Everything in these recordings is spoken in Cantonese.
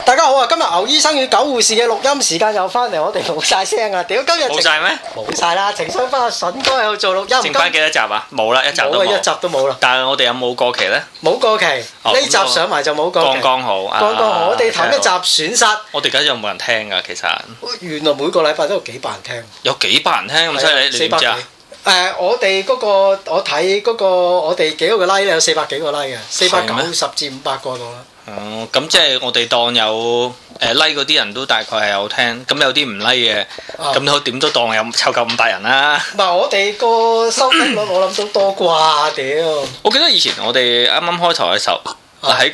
大家好啊！今日牛醫生與狗護士嘅錄音時間又翻嚟，我哋冇晒聲啊！屌，今日冇晒咩？ 冇晒啦！情商翻阿筍哥喺度做錄音， 剩翻幾多集啊？冇啦，一集都冇。 冇啊，一集都冇啦。 但係我哋有冇過期咧？ 冇過期，呢集上埋就冇過期。 剛剛好。 剛剛好，我哋談一集損失。 我哋而家有冇人聽㗎？其實原來每個禮拜都有幾百人聽。 有幾百人聽咁犀利，你點知啊？ 我哋嗰個我睇嗰個我哋幾個 like 咧有400幾個 like 嘅，490至500個度啦。 哦，咁即係我哋當有like 嗰啲人都大概係有聽，咁有啲唔 like 嘅，咁點都當有湊夠500人啦。 唔係我哋個收聽率我諗都多啩，屌！ 我記得以前我哋啱啱開頭嘅時候，喺個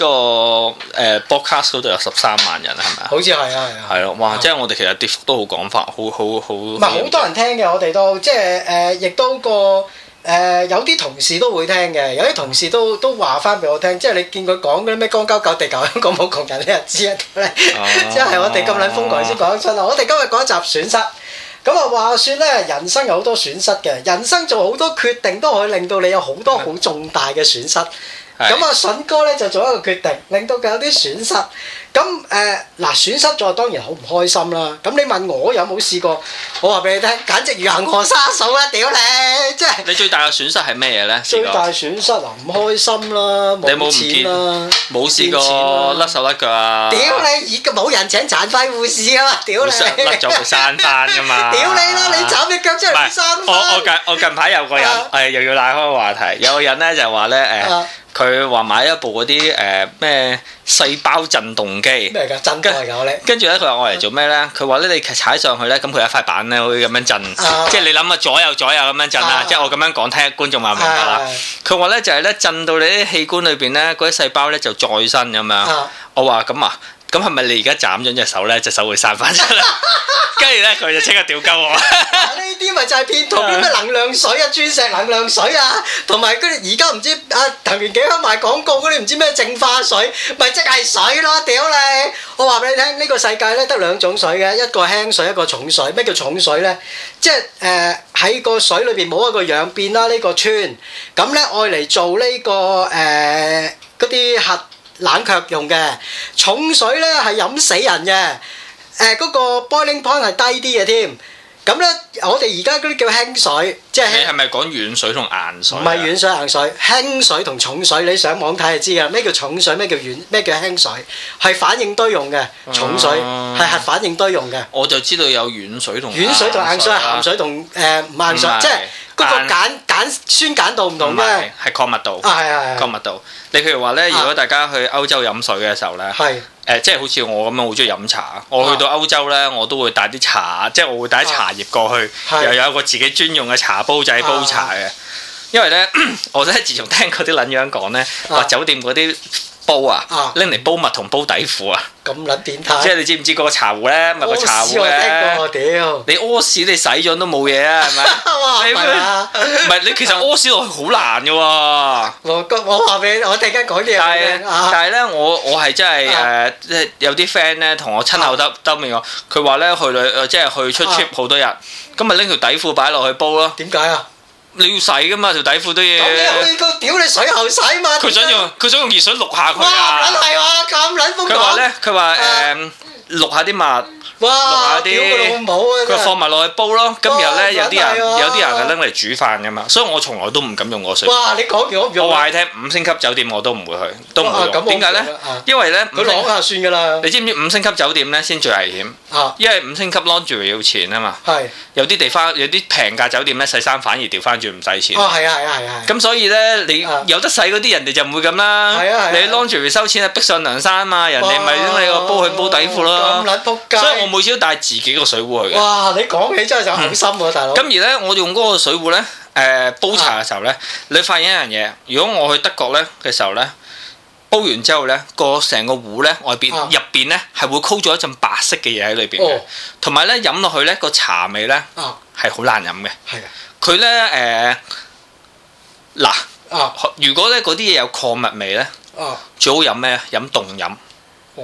podcast 嗰度有13萬人係咪啊？ 好似係啊，係啊。係咯，哇！即係我哋其實跌幅都好廣泛，好。唔係好多人聽嘅，我哋都即係亦都個。有啲同事都會聽嘅，有啲同事都話翻俾我聽，即係你見佢講嗰啲咩江交狗地球香港冇窮人，你就知啊！即係我哋咁撚瘋狂先講得出啦。我哋今日講一集損失，咁啊話説咧，人生有好多損失嘅，人生做好多決定都可以令到你有好多好重大嘅損失。咁啊，筍哥咧就做一個決定，令到佢有啲損失。咁嗱，損失咗當然好唔開心啦。咁你問我有冇試過？我話俾你聽，簡直如恒河沙數啦！屌你，即係你最大嘅損失係咩嘢咧？ 最大損失啊，唔開心啦，冇錢啦， 冇試過甩手甩腳啊！ 屌你，而家冇人請殘廢護士啊嘛！屌你， 甩咗會生翻噶嘛！ 屌你啦！你斬隻腳出嚟生翻。 我近排有個人又要拉開個話題，有個人咧就話咧佢話買一部嗰啲咩細胞震動機， 咩㗎？震動嚟㗎我咧。 跟住咧佢話我嚟做咩咧？佢話咧你踩上去咧，咁佢有一塊板咧會咁樣震，即係你諗下左右咁樣震啦。即係我咁樣講，聽觀眾話明白啦。佢話咧就係咧震到你啲器官裏邊咧嗰啲細胞咧就再生咁樣。我話咁啊。咁係咪你而家斬咗隻手咧？隻手會生翻出嚟，跟住咧佢就即刻屌鳩我。呢啲咪就係騙徒啲咩能量水啊、鑽石能量水啊，同埋嗰啲而家唔知藤原紀香賣廣告嗰啲唔知咩淨化水，咪即係水咯！屌你！我話俾你聽，呢個世界咧得2種水嘅，一個輕水，一個重水。咩叫重水咧？即係喺個水裏邊冇一個氧變啦，呢個氚咁咧愛嚟做呢個嗰啲核冷卻用嘅。重水咧係飲死人嘅，嗰個 boiling point 係低啲嘅添。咁咧我哋而家嗰啲叫輕水，即係你係咪講軟水同硬水？ 唔係軟水硬水，輕水同重水，你上網睇就知㗎。咩叫重水？咩叫軟？咩叫輕水？係反應堆用嘅，重水係核反應堆用嘅。 我就知道有軟水同軟水同硬水係鹹水同唔硬水，即係嗰個酸鹼度唔同嘅。 係礦物度。 係礦物度。你譬如話咧，如果大家去歐洲飲水嘅時候咧，即係好似我咁樣好中意飲茶。我去到歐洲咧，我都會帶啲茶，即係我會帶啲茶葉過去，又有一個自己專用嘅茶煲仔煲茶嘅。因為咧，我咧自從聽嗰啲撚樣講咧，話酒店嗰啲煲啊，拎嚟煲襪同煲底褲啊。 咁撚變態！ 即係你知唔知嗰個茶壺咧？咪個茶壺嘅。 屌！ 你屙屎你洗咗都冇嘢啊？係咪？唔係你其實屙屎落去好難嘅喎。 我話俾你，我突然間講啲嘢。 但係咧，我係真係即係有啲 friend 咧同我親口兜面講，佢話咧即係去出 trip 好多日，咁咪拎條底褲擺落去煲咯。 點解啊？ 你要洗噶嘛，條底褲都要。 咁你去個屌你水喉洗嘛？ 佢想用熱水渌下佢啊！哇！撚係喎，咁撚瘋狂。 佢話咧，佢話渌下啲襪。哇！ 屌佢老母啊！ 佢放埋落去煲咯。咁然後咧，有啲人係拎嚟煮飯噶嘛，所以我從來都唔敢用嗰水。 哇！你講完我唔用。 我話你聽，5星級酒店我都唔會去，都唔會用。點解咧？因為咧， 佢攞下算㗎啦。 你知唔知5星級酒店咧先最危險？因為5星級 laundry 要錢啊嘛。係。有啲地方有啲平價酒店咧，洗衫反而調翻轉唔使錢。 係啊。 咁所以咧，你有得洗嗰啲人哋就唔會咁啦。你 laundry 收錢係逼上梁山嘛，人哋咪拎你個煲去煲底褲咯。 咁撚仆街！ 所以我每次都帶自己個水壺去嘅。 哇！你講起真係就好心喎，大佬。 咁而咧，我用嗰個水壺咧，煲茶嘅時候咧，你發現一樣嘢，如果我去德國咧嘅時候咧，煲完之後咧，成個壺咧入邊咧係會溝咗一陣白色嘅嘢喺裏邊嘅，同埋咧飲落去咧個茶味咧係好難飲嘅。係啊。佢咧如果咧嗰啲嘢有礦物味咧，最好飲咩？飲凍飲。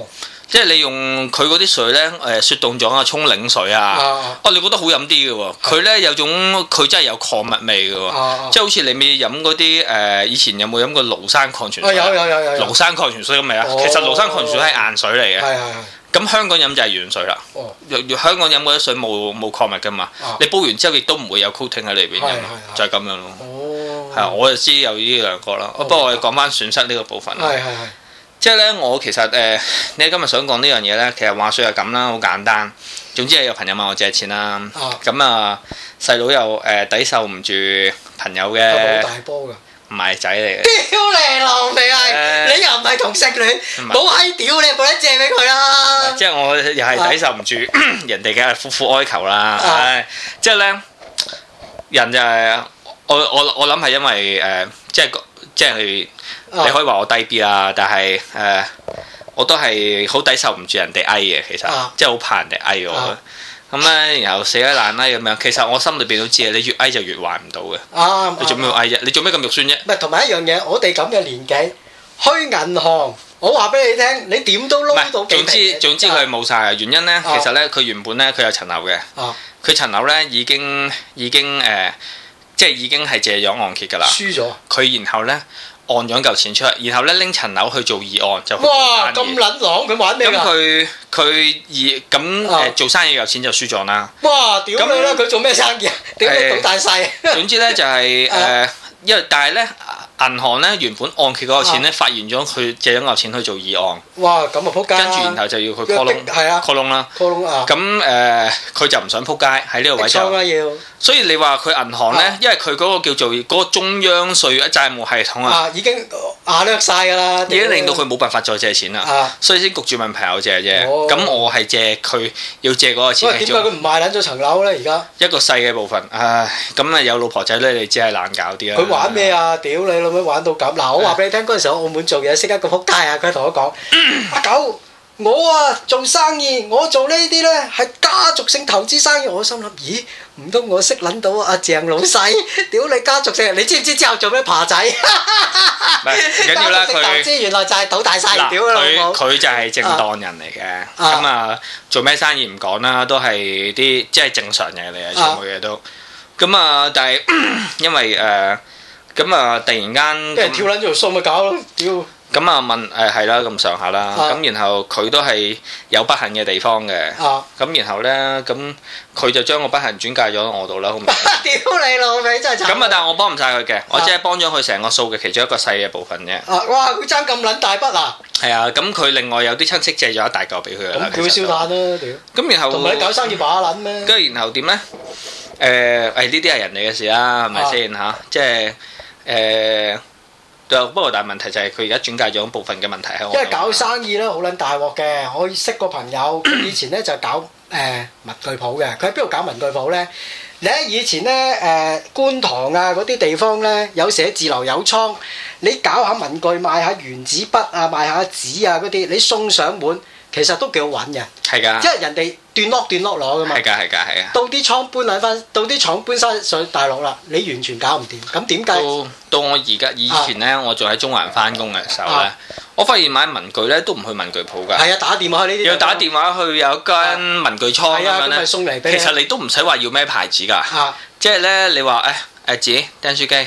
即係你用佢嗰啲水咧，雪凍咗啊，沖檸水啊，你覺得好飲啲嘅喎。佢咧有種佢真係有礦物味嘅喎，即係好似你未飲嗰啲以前有冇飲過廬山礦泉水？有。廬山礦泉水咁味啊！其實廬山礦泉水係硬水嚟嘅。咁香港飲就係軟水啦。香港飲嗰啲水冇礦物㗎嘛。你煲完之後亦都唔會有 coating 喺裏邊，就係咁樣咯。係啊，我就知有呢兩個啦。不過我哋講翻損失呢個部分。即係咧，我其實你今日想講呢樣嘢咧，其實話説係咁啦，好簡單。總之係有朋友問我借錢啦，咁啊細佬又抵受唔住朋友嘅。係好大波㗎？唔係仔嚟嘅。屌你老味係！你又唔係同性戀，冇閪屌你，冇得借俾佢啦。即係我又係抵受唔住人哋嘅苦苦哀求啦。即係咧，人就係我諗係因為即係。你可以話我低 B 啦，但係我都係好抵受唔住人哋哀嘅，其實即係好怕人哋哀我。咁咧，然後死得爛哀咁樣，其實我心裏邊都知啊，你越哀就越還唔到嘅。你做咩要哀啫？你做咩咁肉酸啫？唔係，同埋一樣嘢，我哋咁嘅年紀去銀行，我話俾你聽，你點都撈到幾皮。總之佢冇晒。原因咧，其實咧佢原本咧佢有層樓嘅，佢層樓咧已經即係已經係借咗按揭㗎啦。輸咗。佢然後咧。按咗嚿錢出嚟，然後咧拎層樓去做二按就哇咁撚狼，佢玩咩㗎？咁佢做生意有錢就輸咗啦。哇！屌你啦！佢做咩生意啊？屌你賭大細。總之咧就係因為但係咧銀行咧原本按揭嗰個錢咧發現咗佢借咗嚿錢去做二按。哇！咁啊撲街。跟住然後就要佢 call 窿，係啊 call 窿啦。call 窿啊！咁佢就唔想撲街喺呢個位就。所以你話佢銀行咧，因為佢嗰個叫做嗰個中央稅債務系統啊，已經掠晒㗎啦，已經令到佢冇辦法再借錢啦，所以先焗住問朋友借啫。咁我係借佢要借嗰個錢。點解佢唔賣撚咗層樓咧？而家一個細嘅部分，唉，咁啊有老婆仔咧，你只係難搞啲啦。佢玩咩啊？屌你老味玩到咁！嗱，我話俾你聽，嗰陣時我澳門做嘢，識一個撲街啊！佢同我講：阿狗。我啊做生意，我做呢啲呢係家族性投資生意。我心諗，咦，唔通我識撚到阿鄭老細？屌你家族性，你知唔知之後做咩爬仔？唔緊要啦，佢投資原來就係賭大細。屌佢就係正當人嚟嘅。咁啊，做咩生意唔講啦，都係啲即係正常嘢嚟嘅，全部嘢都。咁啊，但係因為咁啊，突然間，跟住跳撚咗條數咪搞咯，屌！咁啊問係啦咁上下啦，咁然後佢都係有不幸嘅地方嘅，咁然後咧咁佢就將個不幸轉介咗我度啦，好唔好？屌你老味真係慘！咁啊，但係我幫唔晒佢嘅，我只係幫咗佢成個數嘅其中一個細嘅部分啫。哇！佢爭咁撚大筆啊！係啊，咁佢另外有啲親戚借咗一大嚿俾佢啦。咁佢燒炭啦屌！咁然後同埋你搞生意把撚咩？跟住然後點咧？呢啲係人哋嘅事啦，係咪先嚇？即係不過大問題就係佢而家轉介咗部分嘅問題喺我。因為搞生意咧好撚大鑊嘅，我識個朋友，佢以前咧就搞文具鋪嘅。佢喺邊度搞文具鋪咧？你喺以前咧觀塘啊嗰啲地方咧有寫字樓有倉，你搞下文具賣下原子筆啊賣下紙啊嗰啲，你送上門其實都幾好揾嘅。係㗎。因為人哋斷落攞㗎嘛。係㗎係㗎係啊。到啲廠搬翻上大陸啦，你完全搞唔掂。咁點解？到我而家以前咧，我仲喺中環翻工嘅時候咧，我發現買文具咧都唔去文具鋪㗎。係啊，打電話去呢啲。要打電話去有間文具倉咁樣咧。送嚟俾你。其實你都唔使話要咩牌子㗎。即係咧，你話紙、釘書機。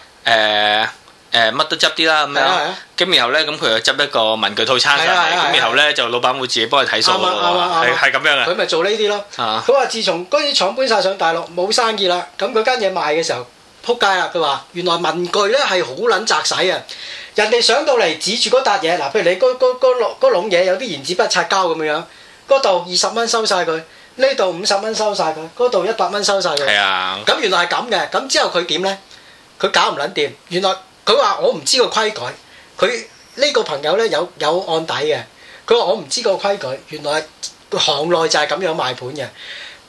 乜都執啲啦咁樣，咁然後咧咁佢又執一個文具套餐上嚟，咁然後咧就老闆會自己幫佢睇數咯，係咁樣嘅。佢咪做呢啲咯。佢話自從嗰啲廠搬晒上大陸冇生意啦，咁佢間嘢賣嘅時候撲街啦。佢話原來文具咧係好撚擲使啊！人哋上到嚟指住嗰笪嘢，嗱譬如你嗰籠嘢有啲原子筆擦膠咁樣，嗰度20蚊收晒佢，呢度50蚊收晒佢，嗰度100蚊收晒佢。係啊。咁原來係咁嘅，咁之後佢點咧？佢搞唔撚掂，原來。佢話：我唔知個規矩，佢呢個朋友咧有案底嘅。佢話：我唔知個規矩，原來行內就係咁樣賣盤嘅。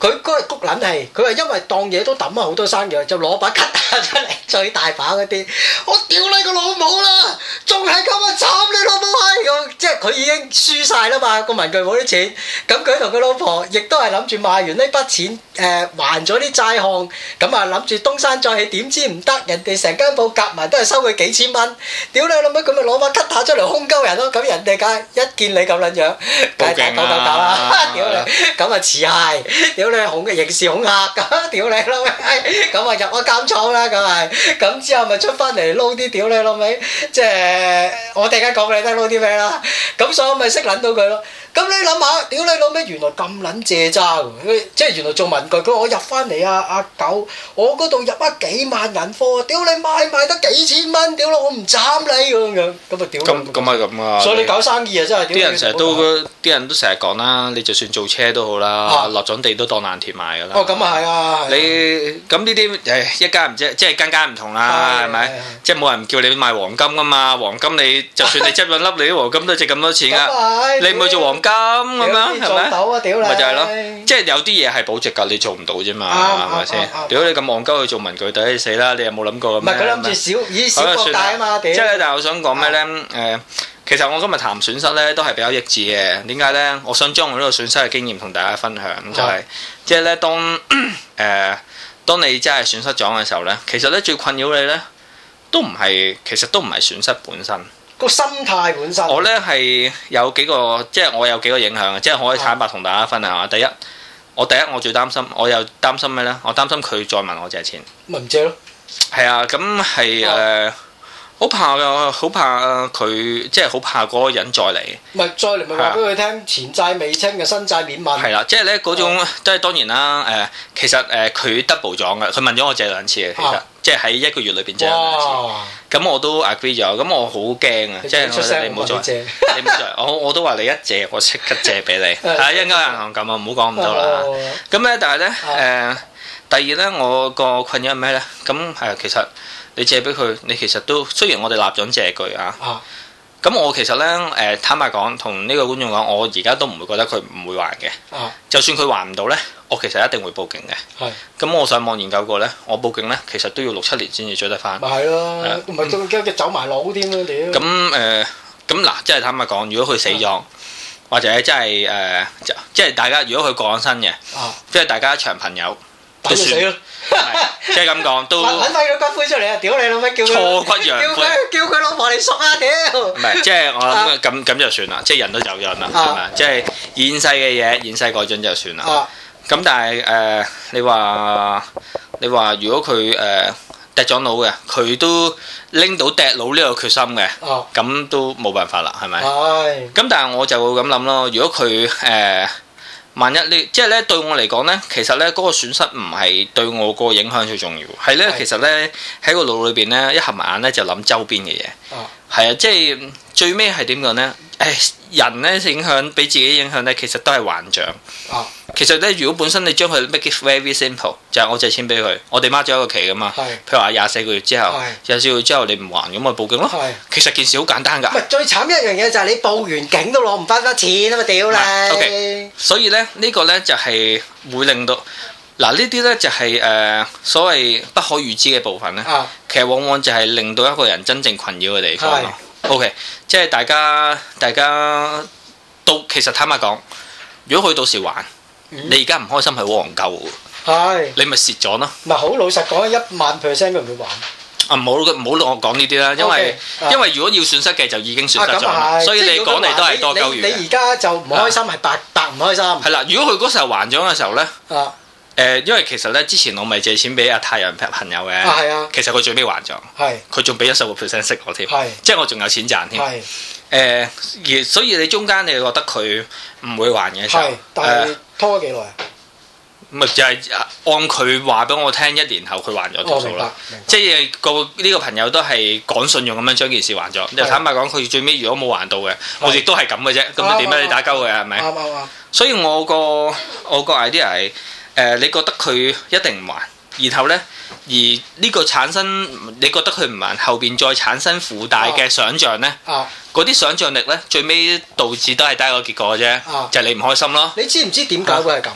佢嗰日谷撚氣，佢話因為當嘢都抌咗好多生意，就攞把吉他出嚟，最大把嗰啲，我屌你個老母啦，仲係咁啊，慘你老母閪！即係佢已經輸晒啦嘛，個文具鋪啲錢，咁佢同佢老婆亦都係諗住賣完呢筆錢，還咗啲債項，咁啊諗住東山再起，點知唔得，人哋成間鋪夾埋都係收佢幾千蚊，屌你老母，咁咪攞把吉他出嚟兇鳩人咯，咁人哋梗係一見你咁撚樣，梗係打999啦，屌你，咁啊持械，屌你恐嘅刑事恐嚇咁，屌你老味，咁啊入咗監倉啦，咁係，咁之後咪出翻嚟撈啲屌你老味，即係我突然間講俾你聽撈啲咩啦，咁所以我咪識撚到佢咯。咁你諗下，屌你老味，原來咁撚借渣喎！即係原來做文具，佢話我入翻嚟啊，阿狗，我嗰度入咗幾萬銀貨，屌你賣得幾千蚊，屌我唔斬你咁樣，咁啊屌！ 咁咪咁啊！ 所以你搞生意啊，真係啲人成日都啲人都成日講啦，你就算做車都好啦，落咗地都當爛鐵賣㗎啦。 哦，咁啊係啊！ 你咁呢啲誒一間唔知，即係間間唔同啦，係咪？即係冇人叫你賣黃金㗎嘛，黃金你就算你執兩粒，你啲黃金都值咁多錢㗎，你唔去做黃金咁樣係咪？咪就係咯，即係有啲嘢係保值㗎，你做唔到啫嘛，係咪先？屌你咁戇鳩去做文具，抵死啦！你有冇諗過咁？ 唔係佢諗住以小博大啊嘛，屌！ 即係但係我想講咩咧？其實我今日談損失咧都係比較益智嘅。點解咧？我想將我呢個損失嘅經驗同大家分享，就係即係咧當你真係損失咗嘅時候咧，其實咧最困擾你咧其實都唔係損失本身。 個心態本身， 我咧係有幾個，即係我有幾個影響嘅，即係我可以坦白同大家分享下。第一，我最擔心，我又擔心咩咧？我擔心佢再問我借錢， 咪唔借咯。 係啊，咁係好怕㗎，好怕佢，即係好怕嗰個人再嚟。咪再嚟咪話俾佢聽，前債未清嘅新債免問。 係啦，即係咧嗰種，即係當然啦。其實佢 double 咗嘅，佢問咗我借2次嘅，其實即係喺1個月裏邊借2次。咁我都 agree 咗，咁我好驚啊！即係你唔好再，你唔好再，我都話你一借，我即刻借俾你。係一間銀行咁啊，唔好講咁多啦。咁咧，但係咧第二咧，我個困擾係咩咧？咁其實。你借俾佢，你其實都雖然我哋立咗借據啊，咁我其實咧坦白講，同呢個觀眾講，我而家都唔會覺得佢唔會還嘅。就算佢還唔到咧，我其實一定會報警嘅。咁我上網研究過咧，我報警咧，其實都要6-7年先至追得翻。咪係咯，唔係仲驚佢走埋佬添啊屌！咁嗱，即係坦白講，如果佢死咗，或者真係即係大家如果佢過咗身嘅，即係大家一場朋友。都算，即係咁講都揾翻個骨灰出嚟啊！屌你老味，叫佢錯骨揚灰，叫佢老婆嚟贖啊！屌，唔係即係我諗咁就算啦，即係人都走咗啦，係咪？即係現世嘅嘢，現世過盡就算啦。咁但係你話如果佢掟咗佬嘅，佢都拎到掟佬呢個決心嘅，咁都冇辦法啦，係咪？咁但係我就會咁諗咯，如果佢萬一你即係咧對我嚟講咧，其實咧嗰個損失唔係對我個影響最重要，係咧其實咧喺個腦裏邊咧一合埋眼咧就諗周邊嘅嘢，係啊，即係最尾係點講咧？人咧影響俾自己影響咧，其實都係幻象。其實咧，如果本身你將佢 make it very simple，就係我借錢俾佢，我哋孖咗一個期噶嘛。譬如話24個月之後，24個月之後你唔還咁咪報警咯。其實件事好簡單㗎。唔係最慘一樣嘢就係你報完警都攞唔翻筆錢啊嘛！屌你。OK，所以咧呢個咧就係會令到嗱呢啲咧就係所謂不可預知嘅部分咧。其實往往就係令到一個人真正困擾嘅地方咯。OK， 即係大家到其實坦白講，如果佢到時還，你而家唔開心係好戇鳩喎，你咪蝕咗咯。唔係好老實講，10000%都唔會還。唔好我講呢啲啦，因為如果要損失嘅就已經損失咗，所以你講嚟都係多鳩餘。你而家就唔開心係白唔開心。係啦，如果佢嗰時候還咗嘅時候咧。因為其實咧，之前我咪借錢俾阿太陽朋友嘅，其實佢最尾還咗，佢仲俾咗15%息我添，即係我仲有錢賺添。而所以你中間你覺得佢唔會還嘅時候，但係拖咗幾耐啊？咪就係按佢話俾我聽，1年後佢還咗多數啦。即係呢個朋友都係講信用咁樣將件事還咗。又坦白講，佢最尾如果冇還到嘅，我亦都係咁嘅啫。咁你點解你打鳩佢啊？係咪？啱。所以我個 idea 係。你覺得佢一定唔還，然後呢，而呢個產生你覺得佢唔還，後邊再產生附帶嘅想像呢，嗰啲想像力呢，最尾導致都係得一個結果嘅啫，就係你唔開心咯。你知唔知點解會係咁啊？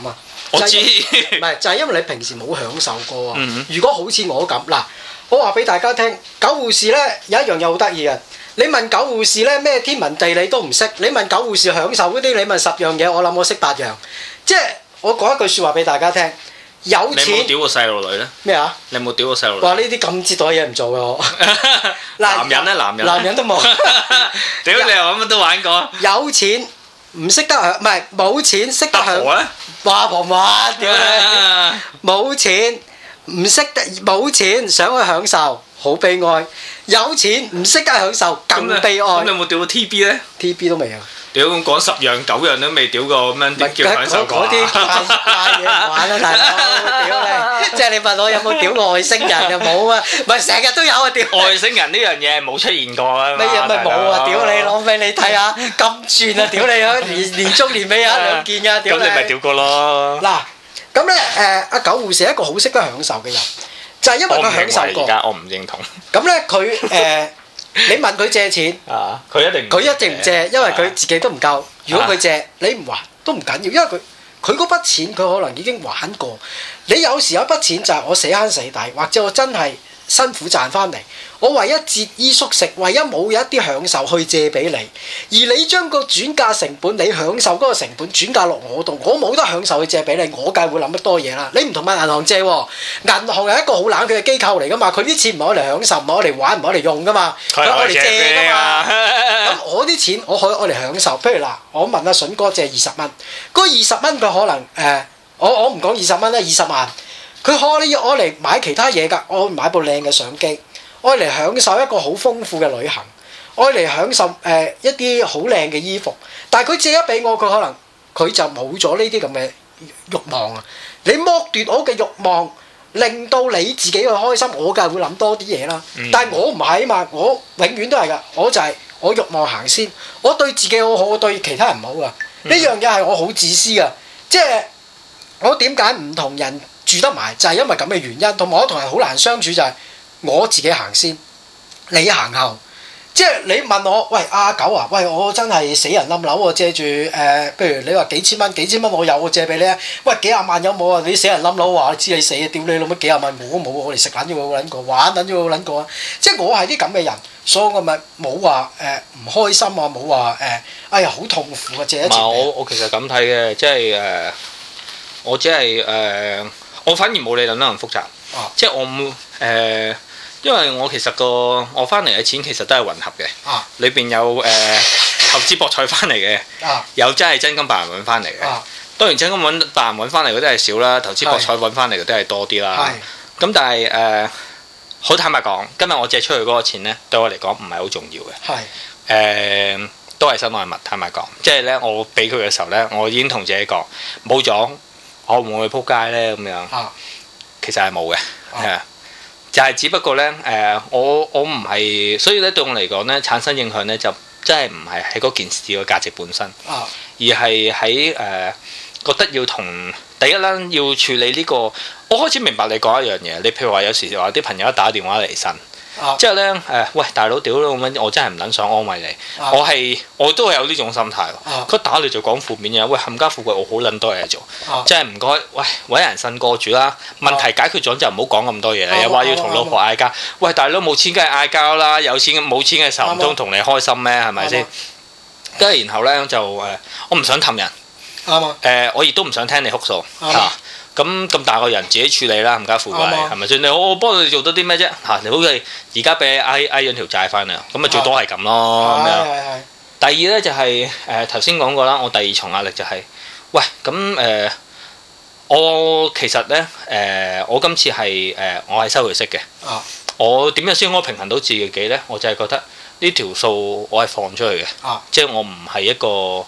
我知， 唔係就係因為你平時冇享受過啊。如果好似我咁嗱，我話俾大家聽，狗護士咧有一樣嘢好得意嘅。你問狗護士咧咩天文地理都唔識，你問狗護士享受嗰啲，你問10樣嘢，我諗我識8樣。即係我講一句説話俾大家聽，有錢。 你有冇屌過細路女咧？ 咩啊？ 你有冇屌過細路女？ 話呢啲咁折墮嘢唔做嘅我。 男人咧， 男人都冇。 屌你又乜都玩過。 有錢唔識得享，唔係冇錢識得享。 阿婆咧？ 話婆話屌你！冇錢唔識得，冇錢想去享受，好悲哀。有錢唔識得享受，更悲哀。咁你有冇屌過 TB 咧 ？TB 都未啊！ 屌咁講10樣9樣都未屌過，咁樣點叫享受過啊？ 嗰啲嘢唔玩啦，大佬！屌你！即係你問我有冇屌過外星人又冇啊？唔係成日都有啊！屌外星人呢樣嘢冇出現過啊！ 咩嘢咪冇啊？屌你攞俾你睇下，咁轉啊！屌你啊！年中年尾啊兩件啊！屌你！ 咁你咪屌過咯！ 嗱，咁咧阿狗護士係一個好識得享受嘅人，就係因為佢享受過。 而家我唔認同。 咁咧佢你問佢借錢， 佢一定唔借，因為佢自己都唔夠。如果佢借，你唔還都唔緊要，因為佢嗰筆錢佢可能已經玩過。你有時有一筆錢就係我死慳死抵，或者我真係辛苦賺翻嚟，我為一節衣縮食，為一冇一啲享受去借俾你，而你將個轉嫁成本，你享受嗰個成本轉嫁落我度，我冇得享受去借俾你，我梗係會諗得多嘢啦。你唔同問銀行借喎，銀行係一個好冷血嘅機構嚟噶嘛，佢啲錢唔係攞嚟享受，唔係攞嚟玩，唔係攞嚟用噶嘛，佢係攞嚟借噶嘛。咁我啲錢我可以攞嚟享受，譬如嗱，我問阿筍哥借20蚊，嗰20蚊佢可能我唔講20蚊啦，20萬。佢可以攞嚟買其他嘢㗎，我買部靚嘅相機，攞嚟享受一個好豐富嘅旅行，攞嚟享受一啲好靚嘅衣服。但係佢借咗俾我，佢可能佢就冇咗呢啲咁嘅慾望啊！你剝奪我嘅慾望，令到你自己去開心，我梗係會諗多啲嘢啦。但係我唔係啊嘛，我永遠都係㗎，我就係我慾望行先，我對自己好好，我對其他人唔好㗎。呢樣嘢係我好自私㗎，即係我點解唔同人住得埋就係因為咁嘅原因，同埋我同人好難相處就係我自己行先，你行後。即係你問我，喂阿狗啊，喂我真係死人冧樓喎，借住譬如你話幾千蚊我有我借俾你啊，喂幾廿萬有冇啊？你死人冧樓話知你死啊，屌你老母幾廿萬我都冇，我哋食撚咗我撚過，玩撚咗我撚過啊！即係我係啲咁嘅人，所以我咪冇話唔開心啊，冇話哎呀好痛苦啊借一錢。 我其實咁睇嘅，即係我只係我反而冇你諗得咁複雜，即係我冇因為我其實我翻嚟嘅錢其實都係混合嘅，裏邊有投資博彩翻嚟嘅，有真係真金白銀揾翻嚟嘅。當然真金白銀揾翻嚟嗰啲係少啦，投資博彩揾翻嚟嗰啲係多啲啦。咁但係好坦白講，今日我借出去嗰個錢呢，對我嚟講唔係好重要嘅。都係身外物，坦白講，即係呢，我俾佢嘅時候呢，我已經同自己講冇咗，我會唔會撲街呢？咁樣。其實係冇嘅，就係只不過呢，我唔係，所以咧對我嚟講呢，產生影響呢，就真係唔係喺嗰件事嘅價值本身，而係喺覺得要同第一啦，要處理呢個。我開始明白你講一樣嘢，你譬如話有時話啲朋友一打電話嚟呻。之後呢，喂大佬屌咁樣，我真係唔撚想安慰你，我都係有呢種心態。佢打你就講負面嘢，喂冚家富貴，我好撚多嘢做，即係唔該，喂揾人呻過住啦。問題解決咗就唔好講咁多嘢啦。又話要同老婆嗌交，喂大佬冇錢梗係嗌交啦，有錢冇錢嘅時候唔通同你開心咩？係咪先？跟住然後呢，就我唔想氹人，我亦都唔想聽你哭訴嚇。咁大個人自己處理啦，冚家富貴係咪先？我幫你做到啲咩啫？嚇，你好似而家俾你嗌咗條債翻嚟，咁咪最多係咁咯。第二呢，就係頭先講過啦，我第二重壓力就係，喂咁我其實呢，我今次係我係收佢息嘅。我點樣先可以平衡到自己呢？我就係覺得呢條數我係放出去嘅，即係我唔係一個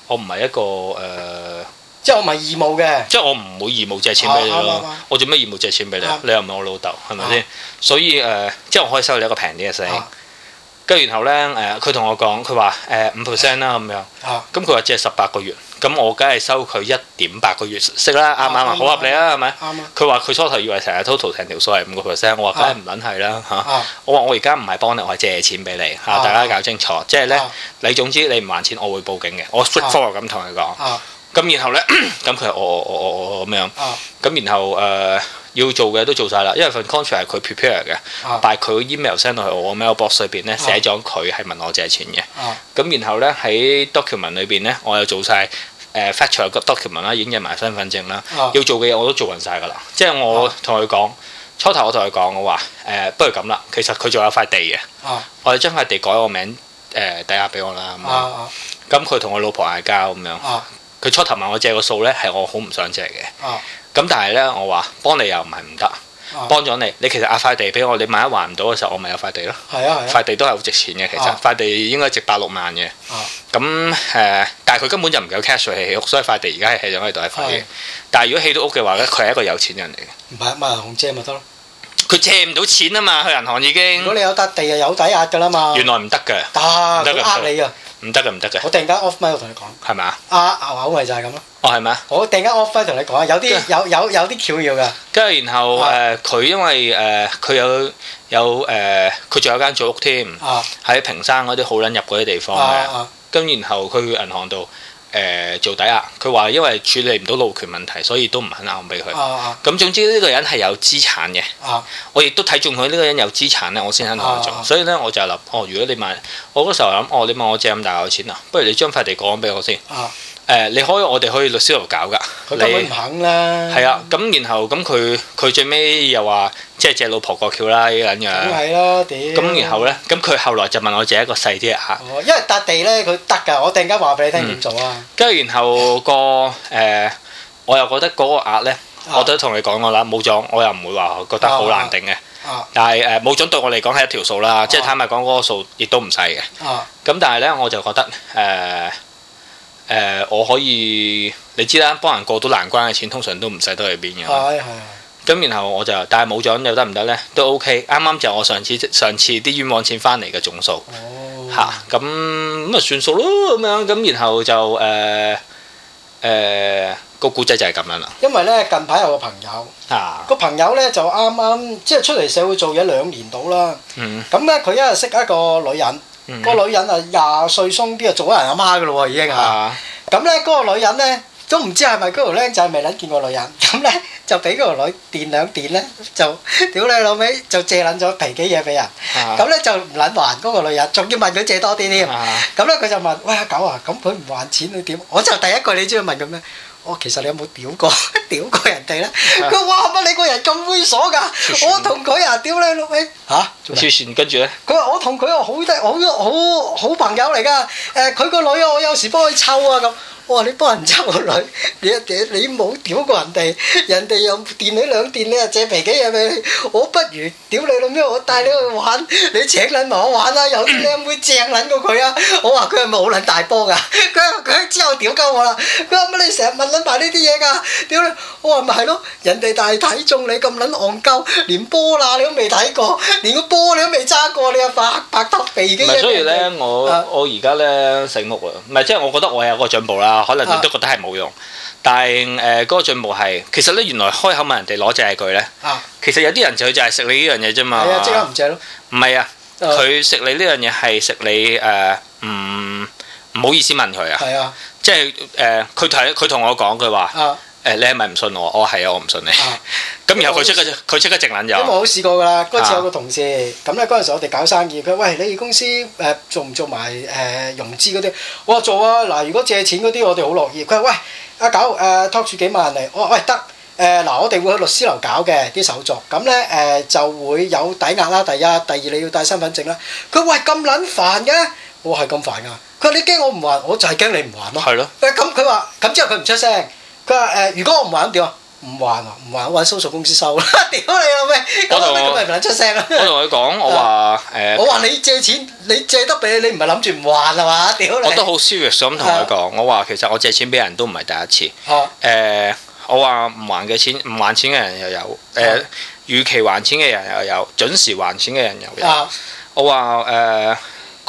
即係我唔係義務嘅， 即係我唔會義務借錢俾你咯。我做咩義務借錢俾你？你又唔係我老豆，係咪先？所以即係我可以收你一個平啲嘅息。跟住然後呢，佢同我講，佢話5% 啦咁樣。咁佢話借18個月，咁我梗係收佢1.8個月息啦，啱唔啱啊？好合理啊，係咪？佢話佢初頭以為成日 total 成條數係5%，我話梗係唔撚係啦嚇。我話我而家唔係幫你，我係借錢俾你嚇，大家搞清楚。即係呢，你總之你唔還錢，我會報警嘅。我 straightforward 咁同佢講。 咁然後咧，咁佢係我咁樣。咁然後要做嘅都做晒啦，因為份 contract 係佢 prepare 嘅，但係佢 email send 到去我 mailbox 裏邊咧寫咗佢係問我借錢嘅。咁然後咧喺 document 裏邊咧，我又做晒factual 個 document 啦，已經印埋身份證啦，要做嘅嘢我都做緊晒㗎啦。即係我同佢講，初頭我同佢講，我話不如咁啦，其實佢仲有塊地嘅，我哋將塊地改個名抵押俾我啦。咁佢同我老婆嗌交咁樣，佢初頭問我借個數咧，係我好唔想借嘅。咁但係咧，我話幫你又唔係唔得，幫咗你，你其實壓塊地俾我，你萬一還唔到嘅時候，我咪有塊地咯。塊地都係好值錢嘅，其實塊地應該值8-6萬嘅。咁但係佢根本就唔夠 cash 去起屋，所以塊地而家係起咗喺度係廢嘅。但係如果起到屋嘅話咧，佢係一個有錢人嚟嘅。 唔係問銀行借咪得咯？ 佢借唔到錢啊嘛，去銀行已經。如果你有笪地就有抵押㗎啦嘛。 原來唔得㗎。 唔得㗎，呃你㗎。 唔得嘅。我突然間 off mic 同你講。係咪啊？牛牛咪就係咁咯。 哦，係咪啊？ 我突然間 off mic 同你講啊，有啲巧妙㗎。跟住然後佢因為佢佢仲有間祖屋添，喺屏山嗰啲好撚入嗰啲地方嘅。咁然後佢去銀行度做抵押，佢話因為處理唔到路權問題，所以都唔肯啱俾佢。咁總之呢個人係有資產嘅。我亦都睇中佢呢個人有資產咧，我先肯同佢做。所以咧我就諗，如果你問我嗰時候諗，你問我借咁大嚿錢啊，不如你將塊地講俾我先。你我哋可以律師樓搞㗎。 佢根本唔肯啦。 係啊，咁然後咁佢最尾又話即係借老婆過橋啦呢個人樣。 咁係咯，屌！ 咁然後咧，咁佢後來就問我借一個細啲嘅額。 因為笪地咧佢得㗎，我突然間話俾你聽點做啊。 跟住然後我又覺得嗰個額咧，我都同你講過啦，冇咗我又唔會話覺得好難頂嘅。但係冇咗對我嚟講係一條數啦，即係坦白講嗰個數亦都唔細嘅。咁但係咧我就覺得我可以，你知啦，幫人過到難關嘅錢通常都唔使得去邊嘅。咁然後我就，但係冇獎又得唔得咧？都 OK。啱啱就我上次啲冤枉錢翻嚟嘅總數。咁啊算數咯咁樣。咁然後就個故仔就係咁樣啦。因為咧近排有個朋友，個朋友咧就啱啱即係出嚟社會做嘢2年到啦。咁咧佢一日識一個女人。個女人啊20歲鬆啲啊，做咗人阿媽噶咯喎已經嚇。咁咧嗰個女人咧都唔知係咪嗰條僆仔未撚見過女人，咁咧就俾嗰條女電兩電咧，就屌你老味就借撚咗皮幾嘢俾人。咁咧就唔撚還嗰個女人，仲要問佢借多啲添。咁咧佢就問：喂阿狗啊，咁佢唔還錢你點？我就第一句你知佢問咁咩？其實你有冇屌過人哋咧？佢話：哇乜你個人咁猥瑣㗎？我同佢啊，屌你老味嚇！ 跟住咧，佢話我同佢好朋友嚟㗎。佢個女啊，我有時幫佢湊啊咁。我話你幫人湊個女，你冇屌過人哋，人哋又電你兩電，你又借皮幾嘢俾你，我不如屌你老咩？我帶你去玩，你請撚埋我玩啦！有啲靚妹正撚過佢啊！我話佢係咪好撚大波㗎？佢之後屌鳩我啦！佢話乜你成日問撚埋呢啲嘢㗎？屌你！我話咪係咯，人哋大睇中你咁撚戇鳩，連波啦你都未睇過，連個波你都未揸過，你又白得肥幾嘢？唔係， 所以咧我而家咧醒目啦，唔係即係我覺得我有個進步啦。可能你都覺得係冇用，但係嗰個進步係其實咧，原來開口問人哋攞借據咧，其實有啲人就係食你呢樣嘢啫嘛。 係啊，即刻唔借咯。唔係啊，佢食你呢樣嘢係食你唔好意思問佢啊。 係啊， 即係佢同我講佢話你係咪唔信我？我係啊，我唔信你。咁然後佢即刻靜撚咗。 因為我試過㗎啦，嗰次有個同事咁咧，嗰陣時我哋搞生意，佢話：喂，你哋公司做唔做埋融資嗰啲？我話做啊！嗱，如果借錢嗰啲，我哋好樂意。佢話：喂，阿狗託住幾萬嚟。我話：喂，得嗱，我哋會去律師樓搞嘅啲手續，咁咧就會有抵押啦。第一，第二你要帶身份證啦。佢話：喂，咁撚煩嘅？我話係咁煩㗎。佢話：你驚我唔還，我就係驚你唔還咯。 係咯。 咁佢話，咁之後佢唔出聲。佢話如果我唔還咁點啊？唔還啊！唔還我揾搜索公司收啦！屌你老味！咁咪唔撚出聲啦！ 我同佢講，我話我話你借錢，你借得俾你唔係諗住唔還係嘛？屌你！ 我都好 serious 咁同佢講，我話其實我借錢俾人都唔係第一次。我話唔還錢嘅人又有，預期還錢嘅人又有，準時還錢嘅人又有。我話嗰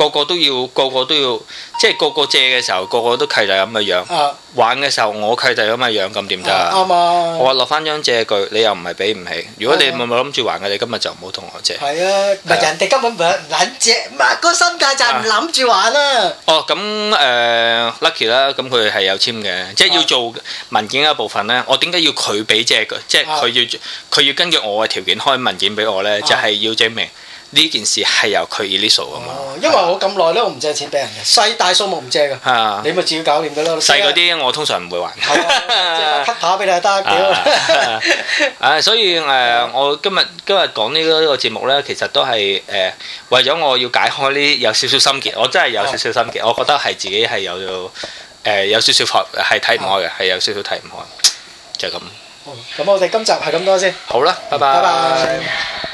個個都要，即係個個借嘅時候，個個都契弟咁嘅樣。玩嘅時候，我契弟咁嘅樣，咁點得啊？啱啊！我話落翻張借據，你又唔係俾唔起。如果你冇諗住還嘅，你今日就唔好同我借。係啊，唔係人哋根本唔撚借，唔係個心態就係唔諗住還啦。哦，咁Lucky 啦，咁佢係有簽嘅，即係要做文件嘅一部分咧。我點解要佢俾借據？即係佢要根據我嘅條件開文件俾我咧，就係要證明。呢件事係由佢 initial 㗎嘛？因為我咁耐咧，我唔借錢俾人嘅，細大數目唔借㗎。你咪自己搞掂㗎咯。細嗰啲我通常唔會還。借個 cut 俾你就得。所以我今日講呢個節目咧，其實都係為咗我要解開呢有少少心結，我真係有少少心結，我覺得係自己係有少少係睇唔開嘅，係有少少睇唔開，就係咁。咁我哋今集係咁多先。好啦，拜拜。